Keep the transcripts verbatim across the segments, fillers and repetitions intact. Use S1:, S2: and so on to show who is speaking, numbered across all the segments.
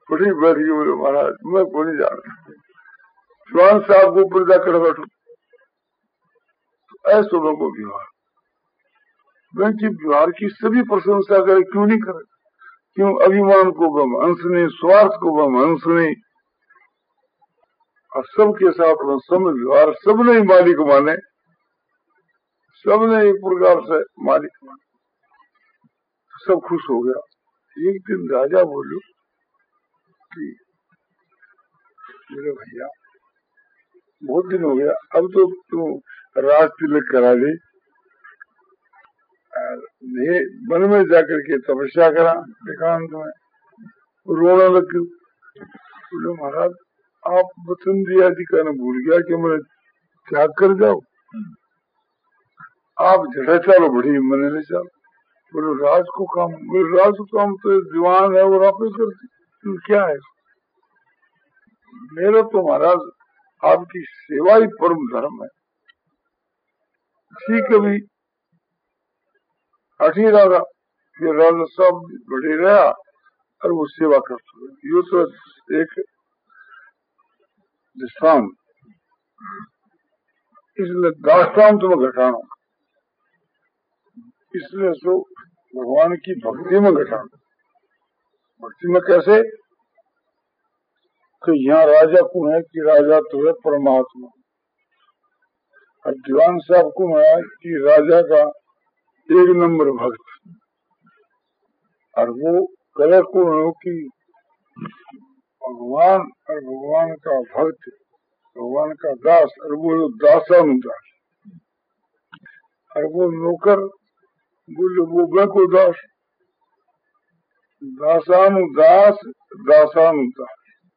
S1: पढ़ी बैठी बोले महाराज मैं को नहीं जाना, स्वान साहब को ऊपर जाकर बैठो। ऐसो लोगों व्यवहार, क्योंकि व्यवहार की सभी प्रशंसा करे, क्यों नहीं करे? क्यों? अभिमान को बम अंश नहीं, स्वार्थ को बम अंश नहीं, और सबके साथ में सम व्यवहार, सबने ही मालिक माने, सबने एक प्रकार से मालिक माने, सब खुश हो गया। एक दिन राजा बोलो कि मेरे भैया बहुत दिन हो गया, अब तो तू राज तिलक करा दे, वन में जाकर के तपस्या करा एकांत में, रोना लग गया। बोले महाराज आप वचन दिया थी, कहना भूल गया कि मैं त्याग कर जाओ, आप जड़े चलो बड़ी मैंने ले चलो। बोले राज को काम, बोले राज को काम तो दीवान है और आप करती क्या है? मेरा तो महाराज आपकी सेवा ही परम धर्म है। ठीक है भी अठी राजा ये राजा सब बड़े रहा और वो सेवा करते हुए, यो तो एक दृष्टांत, इसलिए दाष्टान्त में घटाना, इसलिए तो भगवान की भक्ति में घटाना। भक्ति में कैसे कि यहाँ राजा कौन है कि राजा तो है परमात्मा, और दीवान साहब कौन है कि राजा का एक नंबर भक्त, और वो कलर कौन हो कि भगवान और भगवान का भक्त, भगवान का दास, और वो दासानुदास, और वो नौकर बोले वो मैं को दास, दासानुदास दासानुदास।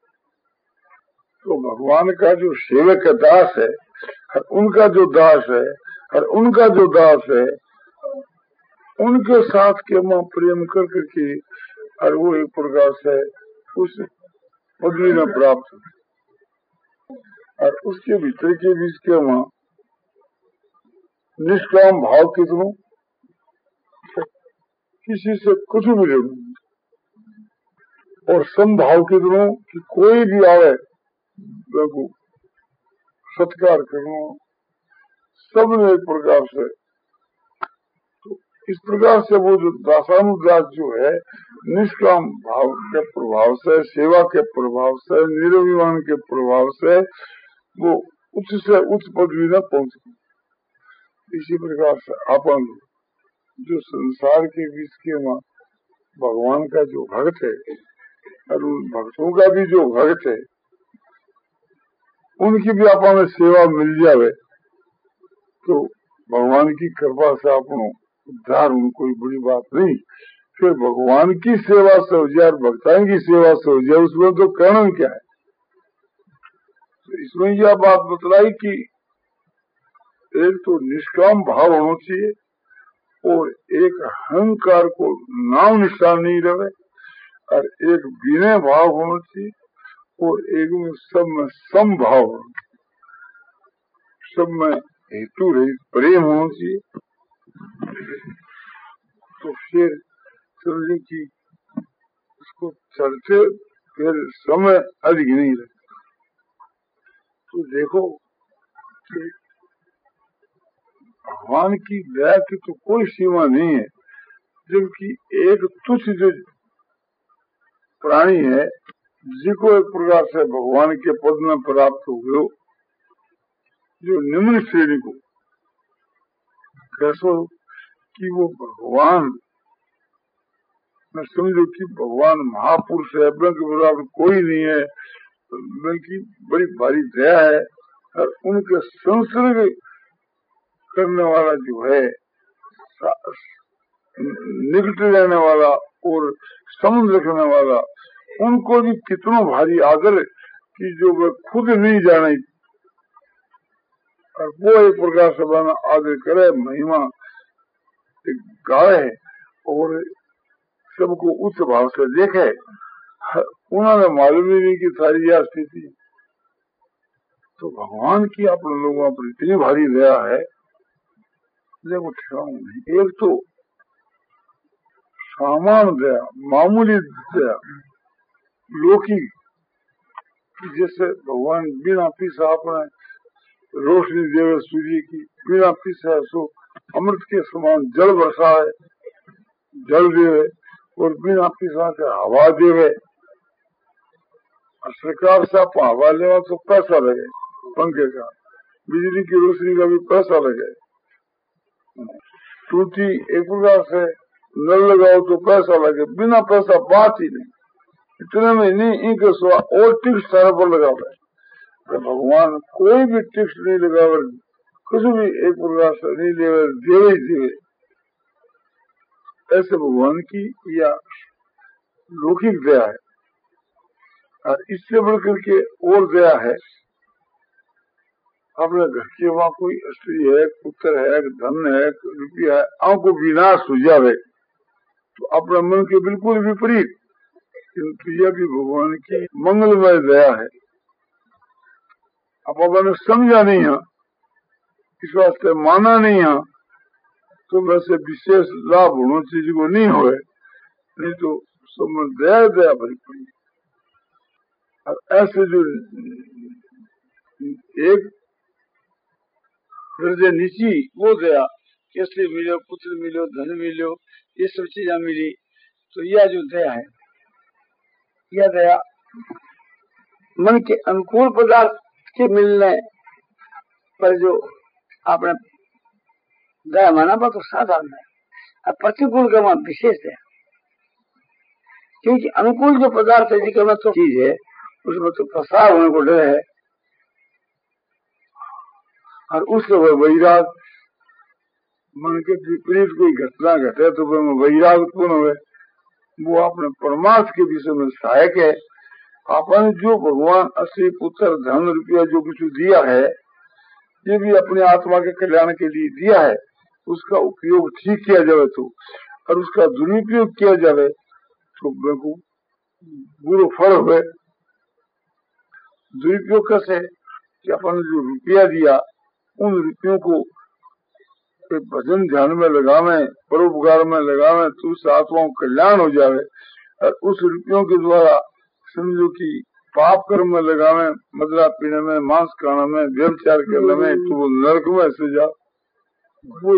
S1: तो भगवान का जो सेवक का दास है और उनका जो दास है और उनका जो दास है, उनके साथ के मां प्रेम कर करके और वो एक प्रकार से उस पदवी में प्राप्त, और उसके भीतर के बीच के मां निष्काम भाव कितनों, किसी से कुछ भी नहीं, और समभाव कितनों कि कोई भी आवे सत्कार करना, सबने एक प्रकार से। तो इस प्रकार से वो जो दासानुदास जो है, निष्काम भाव के प्रभाव से, सेवा के प्रभाव से, निरभिमान के प्रभाव से वो उच्च से उच्च पदवी में पहुंच गए। इसी प्रकार से अपन जो संसार के बीच के वहाँ भगवान का जो भक्त है और उन भक्तों का भी जो भक्त है, उनकी भी अपन सेवा मिल जावे तो भगवान की कृपा से अपनो उद्धार, कोई बड़ी बात नहीं। फिर भगवान की सेवा से हो जाए, भक्ताओं की सेवा से हो जाए, उसमें तो कहना क्या है। तो इसमें यह बात बतलाई कि एक तो निष्काम भाव होना चाहिए, और एक अहंकार को नाम निशान नहीं रहे, और एक विनय भाव होना चाहिए, और एक में सब में समभाव होना चाहिए, सब में हेतु रहित प्रेम होना चाहिए। तो फिर समझे कि उसको चलते फिर समय अधिक नहीं रहे। तो देखो कि भगवान की दया की तो कोई सीमा नहीं है, जबकि एक तुच्छ जो प्राणी है जिसको एक प्रकार से भगवान के पद में प्राप्त हो गयो, जो निम्न श्रेणी को कैसो कि वो भगवान मैं समझो कि भगवान महापुरुष है, बल्कि बराबर कोई नहीं है, बल्कि बड़ी भारी दया है, और उनके संसर्ग करने वाला जो है, निकट रहने वाला और समझ रखने वाला, उनको भी कितना भारी आदर कि जो वे खुद नहीं जाने, और वो एक प्रकार से बना आदर करे, महिमा गाए और सबको उच्च भाव से देखे। उन्होंने मालूम ही नहीं कि सारी यह स्थिति। तो भगवान की अपने लोगों पर इतनी भारी दया है, देखो ठहराऊं नहीं। एक तो सामान्य दया, मामूली दया, लौकिक, जैसे भगवान बिना पीसा अपने रोशनी देवे सूर्य की, बिना पीसा सो अमृत के समान जल बरसाए, जल देवे, और बिना पीसा के हवा देवे। सरकार से आप हवा लेवा तो पैसा लगे, पंखे का, बिजली की रोशनी का भी पैसा लगे। टूटी एक प्रकार से नल लगाओ तो पैसा लगे, बिना पैसा बात ही नहीं। इतने में नहीं, इनके सिवा और टिक्स सारे पर लगा हुआ है। तो भगवान कोई भी टिक्स नहीं लगावे, कुछ भी एक प्रकार से नहीं लेवे, देवे ही देवे। ऐसे भगवान की या लौकिक दया है। और इससे बढ़कर के और दया है, अपने घर के वहां कोई स्त्री है, पुत्र है, धन है, रुपया है, आंखों विनाश हो जावे तो अपने मन के बिल्कुल विपरीत, किंतु यह भी भगवान की मंगलमय दया है। अब अपने समझा नहीं है, इस वास्ते माना नहीं है, तो वैसे विशेष लाभ होना चीज को नहीं होए, नहीं तो सब दया दया भरी पड़ी। और ऐसे जो एक दर्जे नीची वो दया, कैसे मिलो, पुत्र मिलो, धन मिलो, ये सब चीजें मिली, तो यह जो दया है, यह दया मन के अनुकूल पदार्थ के मिलने पर जो आपने दया माना बा तो साधारण है। अब प्रतिकूल का मान विशेष है, क्योंकि अनुकूल जो पदार्थ है जिसका में तो चीज है, उसमें तो प्रसार होने को डर है, और उससे वह वैराग, मन के विपरीत कोई घटना घटे तो वह वैराग उत्पन्न हुए, वो अपने परमार्थ के विषय में सहायक है। आपने जो भगवान असली पुत्र, धन, रुपया जो कुछ दिया है, ये भी अपने आत्मा के कल्याण के लिए दिया है। उसका उपयोग ठीक किया जाए तो, और उसका दुरुपयोग किया जाए तो बुरा फल हुए। दुरुपयोग कैसे कि अपन जो रुपया दिया, उन रुपयों को भजन ध्यान में लगावे, परोपकार में लगावे तो उस आत्मा को कल्याण हो जावे। और उस रुपयों के द्वारा समझो कि पाप कर्म में लगावे, मदरा पीने में, मांस खाने में, व्यभिचार करने में, तो वो नरक में से जा, वो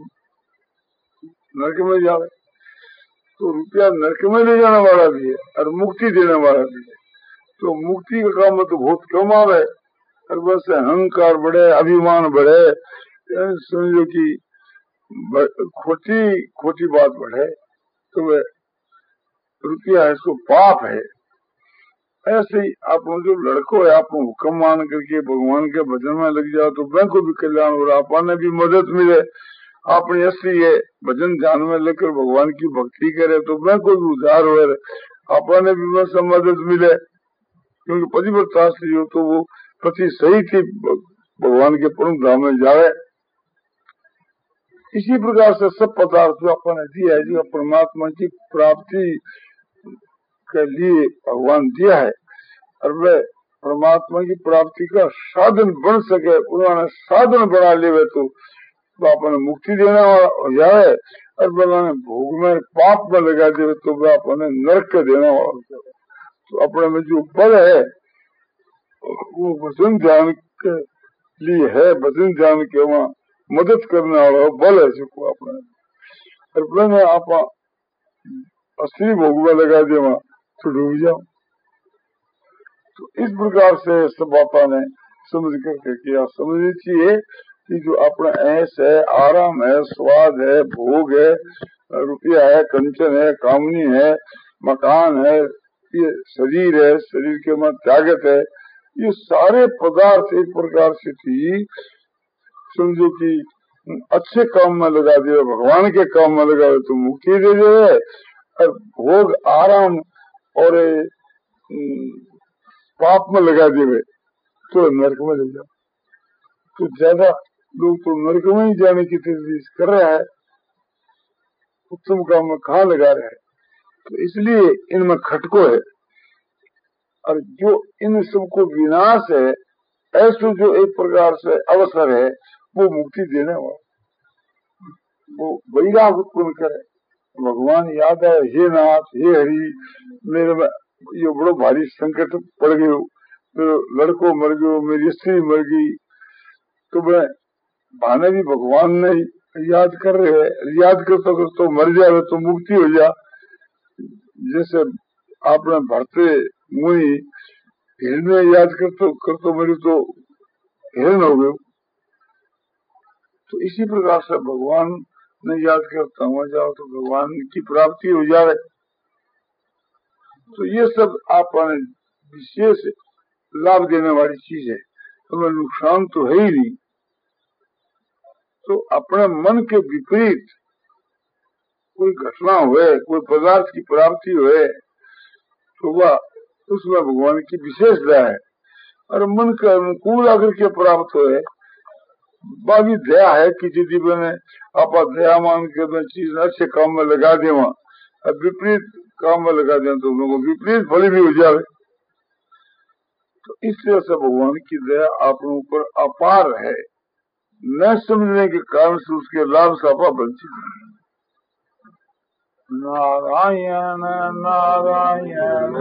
S1: नरक में जावे। तो रुपया नरक में ले जाने वाला भी है और मुक्ति देने वाला भी है। तो मुक्ति का काम तो बहुत कम आवे, और बस अहंकार बढ़े, अभिमान बढ़े, समझो कि खोटी खोटी बात बढ़े, तो वह रुपया है सो पाप है। ऐसे ही आप जो लड़को है, आप हुक्म मान करके भगवान के भजन में लग जाओ तो बैंक को भी कल्याण हो रहा, आपने भी मदद मिले। आपने ऐसी है भजन ध्यान में लेकर भगवान की भक्ति करे तो बैंक को भी उद्धार हो रहे, आपने भी वैसे मदद मिले। क्योंकि पतिव्रता स्त्री हो तो वो पति सही थी भगवान के परम धाम में जावे। इसी प्रकार से सब पदार्थ जो अपन दिया है, जो परमात्मा की प्राप्ति के लिए भगवान दिया है, और वह परमात्मा की प्राप्ति का साधन बन सके, उन्होंने साधन बना लिए तो अपने मुक्ति देने वाला हो जाए, और उन्होंने भोग में पाप में लगा दे तो वह अपने नरक के देने वाला हो जाए। तो अपने में जो बल है वो भजन ध्यान के लिए है, भजन ध्यान के वहाँ मदद करने वाला बल है जिसको अपने, और मैंने आप असली भोग में लगा दे वहाँ तो डूब जाओ। तो इस प्रकार से सब आपा ने समझ करके किया। समझनी चाहिए कि जो अपना ऐश है, आराम है, स्वाद है, भोग है, रुपया है, कंचन है, कामनी है, मकान है, ये शरीर है, शरीर के में त्यागत है, ये सारे पदार्थ एक प्रकार से थी समझो कि अच्छे काम में लगा दिए, भगवान के काम में लगा दे तो मुक्ति दे दे, और भोग आराम और पाप में लगा देवे तो नरक में ले जाओ। तो ज्यादा लोग तो नरक में ही जाने की तजवीज कर रहा है, उत्तम काम में कहाँ लगा रहा है। तो इसलिए इनमें खटको है, और जो इन सबको विनाश है, ऐसे जो एक प्रकार से अवसर है वो मुक्ति देने वाला, वो वैराग उत्पन्न करे। भगवान याद है, हे नाथ, हे हरि, मेरे में ये बड़ो भारी संकट पड़ गयो, मेरो लड़को मर गयो, मेरी स्त्री मर गई, तो मैं भाने भी भगवान ने याद कर रहे है, याद करते करते तो मर जावे तो मुक्ति हो जा। जैसे आपने भरते मुई हिरण याद करते करते मेरी तो हिरण हो गयो, तो इसी प्रकार से भगवान ने याद करता हुआ जाओ तो भगवान की प्राप्ति हो जाए। तो ये सब आपने विशेष लाभ देने वाली चीज है, तुम्हें नुकसान तो है ही नहीं। तो अपने मन के विपरीत कोई घटना हुए, कोई पदार्थ की प्राप्ति हुए, तो वह उसमें भगवान की विशेष दया है। और मन के अनुकूल आकर के प्राप्त हुए, बाकी दया है कि यदि मैंने आप दया मान के चीज अच्छे काम में लगा दे, वहां विपरीत काम में लगा दे तो लोगों को विपरीत फल भी हो जाए। तो इस तरह से भगवान की दया आप लोगों पर अपार है, न समझने के कारण से उसके लाभ से आप वंचित हैं। नारायण नारायण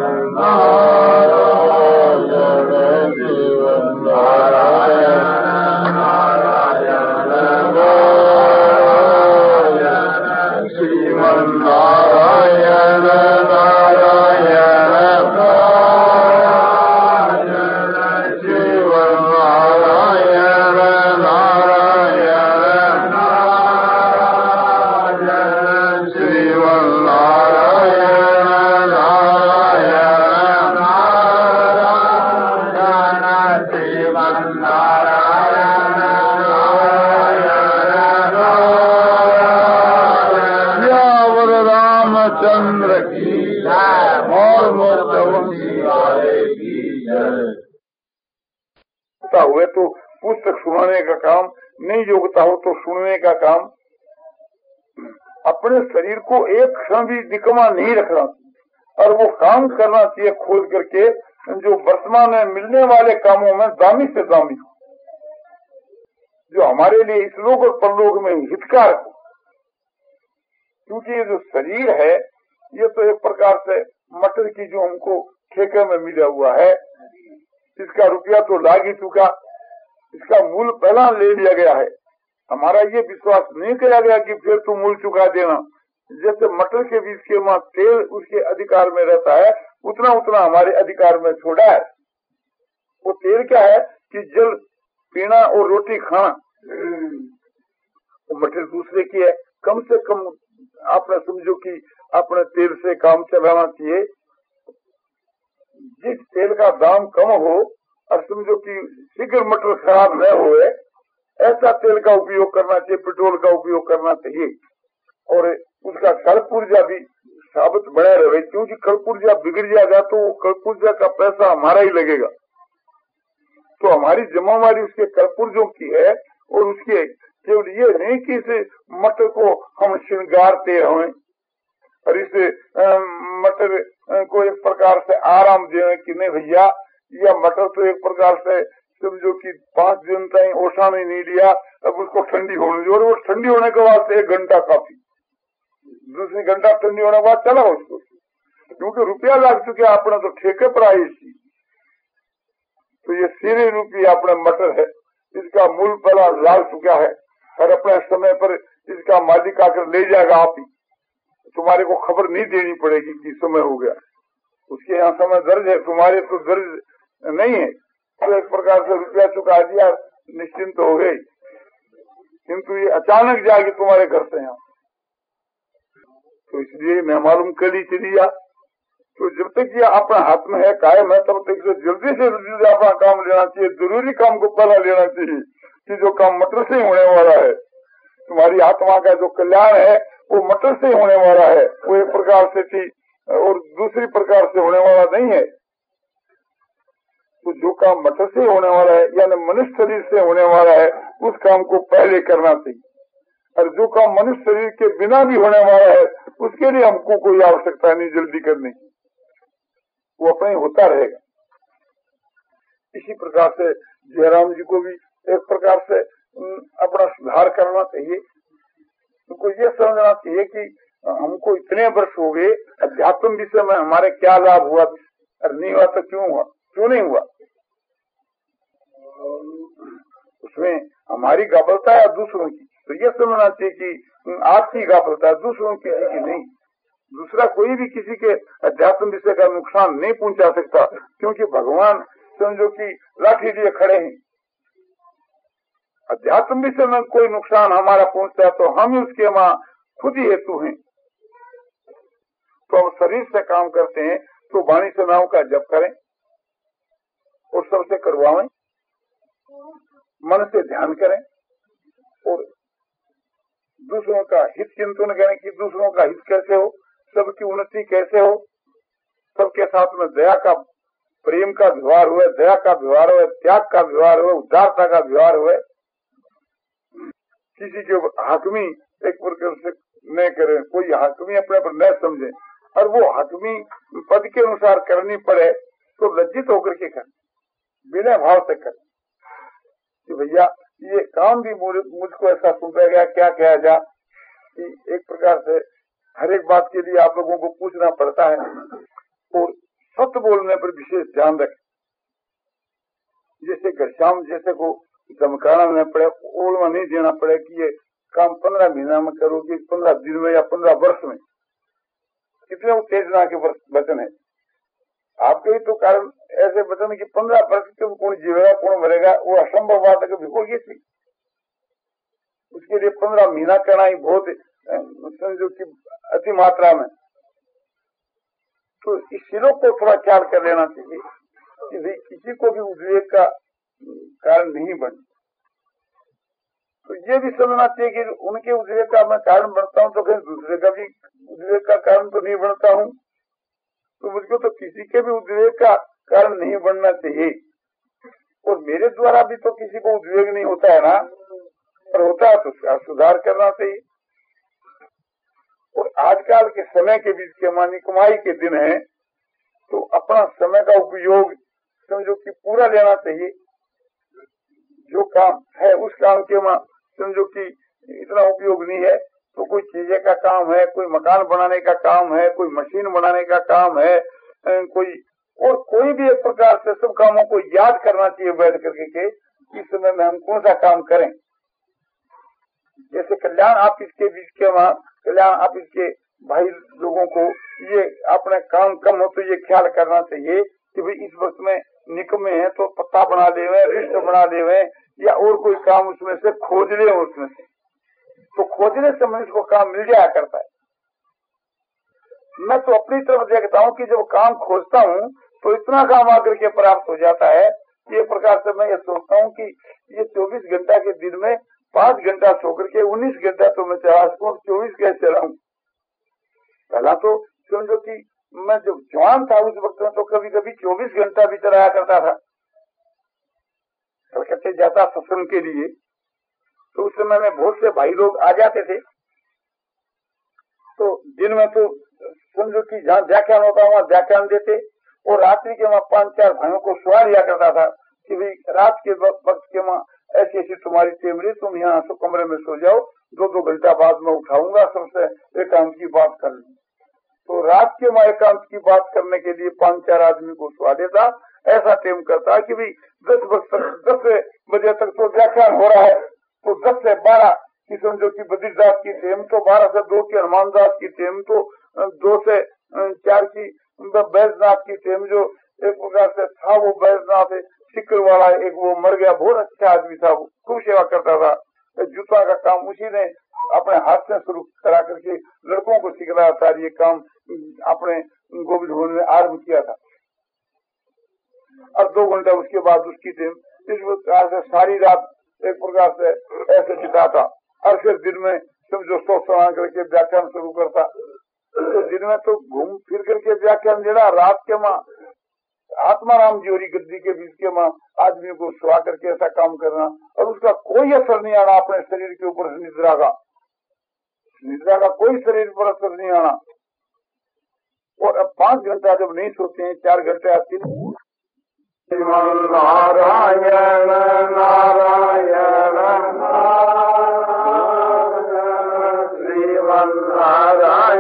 S1: नारायण जीवन नारायण नारायण नारायण जीवन नारायण नारायण नारायण जीवन नारायण नारायण नारायण जीवन नारायण नारायण नारायण जीवन नारायण नारायण यावर रामचंद्र की जय और मोक्षवंशी वाले की जय। हुए तो पुस्तक सुनाने का काम, नहीं योग्यता हो तो सुनने का काम। अपने शरीर को एक क्षण भी निकम्मा नहीं रखना और वो काम करना चाहिए खोल करके, जो वर्तमान में मिलने वाले कामों में दामी से दामी हो, जो हमारे लिए इस लोक और परलोक में हितकार हो। क्योंकि ये जो शरीर है ये तो एक प्रकार से मटर की जो हमको ठेके में मिला हुआ है, इसका रुपया तो लाग ही चुका, इसका मूल पहला ले लिया गया है। हमारा ये विश्वास नहीं किया गया कि फिर तू मूल चुका देना। जैसे मटर के बीज के वहाँ तेल उसके अधिकार में रहता है, उतना उतना हमारे अधिकार में छोड़ा है। वो तेल क्या है कि जल पीना और रोटी खाना, वो मटर दूसरे की है। कम से कम आपने समझो कि अपने तेल से काम चलाना चाहिए। जिस तेल का दाम कम हो और समझो कि शीघ्र मटर खराब न होए, ऐसा तेल का उपयोग करना चाहिए, पेट्रोल का उपयोग करना चाहिए। और उसका कलपुर्जा भी साबित बना रहे, क्योंकि कलपुर्जा बिगड़ जाएगा तो वो कलपुर्जा का पैसा हमारा ही लगेगा। तो हमारी जिम्मेवारी उसके कलपुर्जों की है। और उसके केवल ये नहीं कि इस मटर को हम श्रृंगारते रहें और इस मटर को एक प्रकार से आराम दें कि नहीं भैया, यह मटर तो एक प्रकार से समझो कि पांच दिन तक ओछा नहीं, नहीं लिया, अब उसको ठंडी होने दो। और वो ठंडी होने के बाद एक घंटा काफी, दूसरी घंटा ठंडी होने के बाद चला उसको, क्योंकि रुपया लग चुके अपने तो ठेके पर आई थी। तो ये सीरे रूपी अपने मटर है, इसका मूल पहला लाग चुका है और अपने समय पर इसका मालिक आकर ले जाएगा। आप ही तुम्हारे को खबर नहीं देनी पड़ेगी कि समय हो गया, उसके यहाँ समय दर्ज है, तुम्हारे तो दर्ज नहीं है। तो एक प्रकार से रुपया चुका दिया, निश्चिंत तो हो गई, किंतु ये अचानक जाएगी तुम्हारे घर से यहाँ। तो इसलिए मैं मालूम कर ली चली जा। तो जब तक ये अपना हाथ में है, कायम है, तब तक जल्दी से जल्दी अपना काम लेना चाहिए। जरूरी काम को पहला लेना चाहिए कि जो काम मटर से होने वाला है, तुम्हारी आत्मा का जो कल्याण है वो मटर से होने वाला है। वो एक प्रकार से थी और दूसरी प्रकार से होने वाला नहीं है। तो जो काम मटर से होने वाला है यानी मनुष्य शरीर से होने वाला है, उस काम को पहले करना चाहिए। और जो काम मनुष्य शरीर के बिना भी होने वाला है, उसके लिए हमको कोई आवश्यकता नहीं जल्दी करने की, वो अपने होता रहेगा। इसी प्रकार से जयराम जी को भी एक प्रकार से अपना सुधार करना चाहिए। उनको ये समझना चाहिए कि हमको इतने वर्ष हो गए, अध्यात्म विषय में हमारे क्या लाभ हुआ, अरे नहीं हुआ तो क्यों हुआ, क्यों नहीं हुआ? उसमें हमारी गाफलता है दूसरों की, तो ये समझना चाहिए कि आपकी गाफलता है, दूसरों की की नहीं। दूसरा कोई भी किसी के अध्यात्म विषय का नुकसान नहीं पहुंचा सकता, क्योंकि भगवान समझो कि लाठी लिए खड़े हैं। अध्यात्म विषय में कोई नुकसान हमारा पहुंचता है तो हम ही उसके वहां खुद ही हेतु हैं। तो हम शरीर से काम करते हैं तो वाणी से नाम का जप करें और सबसे करवाएं, मन से ध्यान करें और दूसरों का हित चिंतन करें कि दूसरों का हित कैसे हो, सबकी उन्नति कैसे हो, सबके साथ में दया का, प्रेम का व्यवहार हुए, दया का व्यवहार हुए, त्याग का व्यवहार हुए, उदारता का व्यवहार हुए। किसी के हाकमी एक प्रकार से न करें, कोई हाकमी अपने पर न समझे और वो हाकमी पद के अनुसार करनी पड़े तो लज्जित होकर के करें, बिना भाव से करें कि भैया ये काम भी मुझको ऐसा सुनता गया, क्या किया जा कि एक प्रकार से हर एक बात के लिए आप लोगों को पूछना पड़ता है और सत्य बोलने पर विशेष ध्यान रखें। जैसे घरश्याम जैसे को धमकाना न पड़े, ओलवा नहीं देना पड़े कि ये काम पंद्रह महीना में करोगे, पंद्रह दिन में या पंद्रह वर्ष में। कितने उत्तेजना के वचन है आपके ही तो कारण ऐसे वचन कि पंद्रह वर्ष के कौन जीवेगा कौन मरेगा, वो असंभव बात है। कभी होगी थी उसके लिए पंद्रह महीना करना ही बहुत समझो कि अति मात्रा में। तो इस चीजों को थोड़ा ख्याल कर लेना चाहिए कि भाई किसी को भी उद्वेग का कारण नहीं बने। तो ये भी समझना चाहिए कि उनके उद्वेग का मैं कारण बनता हूँ तो कहीं दूसरे का भी उद्वेग का कारण तो नहीं बनता हूँ, तो मुझको तो किसी के भी उद्वेग का कारण नहीं बनना चाहिए। और मेरे द्वारा भी तो किसी को उद्वेग नहीं होता है ना, और होता है तो उसका सुधार करना चाहिए। और आजकल के समय के बीच के मानी कमाई के दिन है तो अपना समय का उपयोग समझो कि पूरा लेना चाहिए। जो काम है उस काम के वहाँ समझो कि इतना उपयोग नहीं है तो कोई चीजें का काम है, कोई मकान बनाने का काम है, कोई मशीन बनाने का काम है, कोई और कोई भी एक प्रकार से सब कामों को याद करना चाहिए बैठ करके के इस समय में हम कौन सा काम करें। जैसे कल्याण ऑफिस के बीच के वहाँ कल्याण ऑफिस के भाई लोगों को ये अपने काम कम हो तो ये ख्याल करना चाहिए कि भाई इस वक्त में निकमे है तो पत्ता बना ले, रिश्त बना ले, या और कोई काम उसमें से खोज ले, उसमें से तो खोजने से मनुष्य को काम मिल जाया करता है। मैं तो अपनी तरफ देखता हूँ कि जब काम खोजता हूँ तो इतना काम आकर के प्राप्त हो जाता है। ये प्रकार से मैं ये सोचता हूँ कि ये चौबीस घंटा के दिन में पांच घंटा सो करके उन्नीस घंटा तो मैं चला सकूँ, चौबीस कैसे चलाऊं। पहला तो समझो कि मैं जब जवान था उस वक्त में तो कभी कभी चौबीस घंटा भी चलाया करता था। कलकत्ते जाता सत्संग के लिए तो उस समय में बहुत से भाई लोग आ जाते थे, तो दिन में तो समझो कि जहाँ व्याख्यान होता वहाँ व्याख्यान देते और रात्रि के वहाँ पांच चार भाइयों को सुहा लिया करता था कि भाई रात के वक्त के वहाँ ऐसी ऐसी तुम्हारी टेमरी, तुम यहाँ सो कमरे में सो जाओ, दो दो घंटा बाद में उठाऊंगा, सबसे एकांत की बात कर लूँ। तो रात के वहाँ एकांत की बात करने के लिए पांच चार आदमी को सुहा देता। ऐसा टेम करता कि भाई दस बजे तक दस बजे तक तो व्याख्यान हो रहा है, तो दस से बारह की समझो की बद्रीदास की टेम, तो बारह से दो की हनुमान दास की टेम, तो दो से चार की बैजनाथ की टेम। जो एक प्रकार से था वो बैजनाथ सिक्कर वाला, एक वो मर गया, बहुत अच्छा आदमी था, वो खूब सेवा करता था। जूता का काम उसी ने अपने हाथ से शुरू करा करके लड़कों को सिखलाया था। ये काम अपने गोविंद भवन में आरम्भ किया था और दो घंटा उसके बाद उसकी टीम इस प्रकार से सारी रात एक प्रकार से ऐसे बिताता और फिर दिन में समझो सोच समा करके व्याख्यान शुरू करता। तो दिन में तो घूम फिर करके व्याख्यान देना, रात के माँ आत्माराम जी और गद्दी के बीच के माँ आदमी को सुहा करके ऐसा काम करना और उसका कोई असर नहीं आना अपने शरीर के ऊपर। निद्रा का निद्रा का कोई शरीर पर असर नहीं आना। और अब पांच घंटा जब नहीं सोते हैं, चार घंटे आती नारायण नारायण श्रीमन नारायण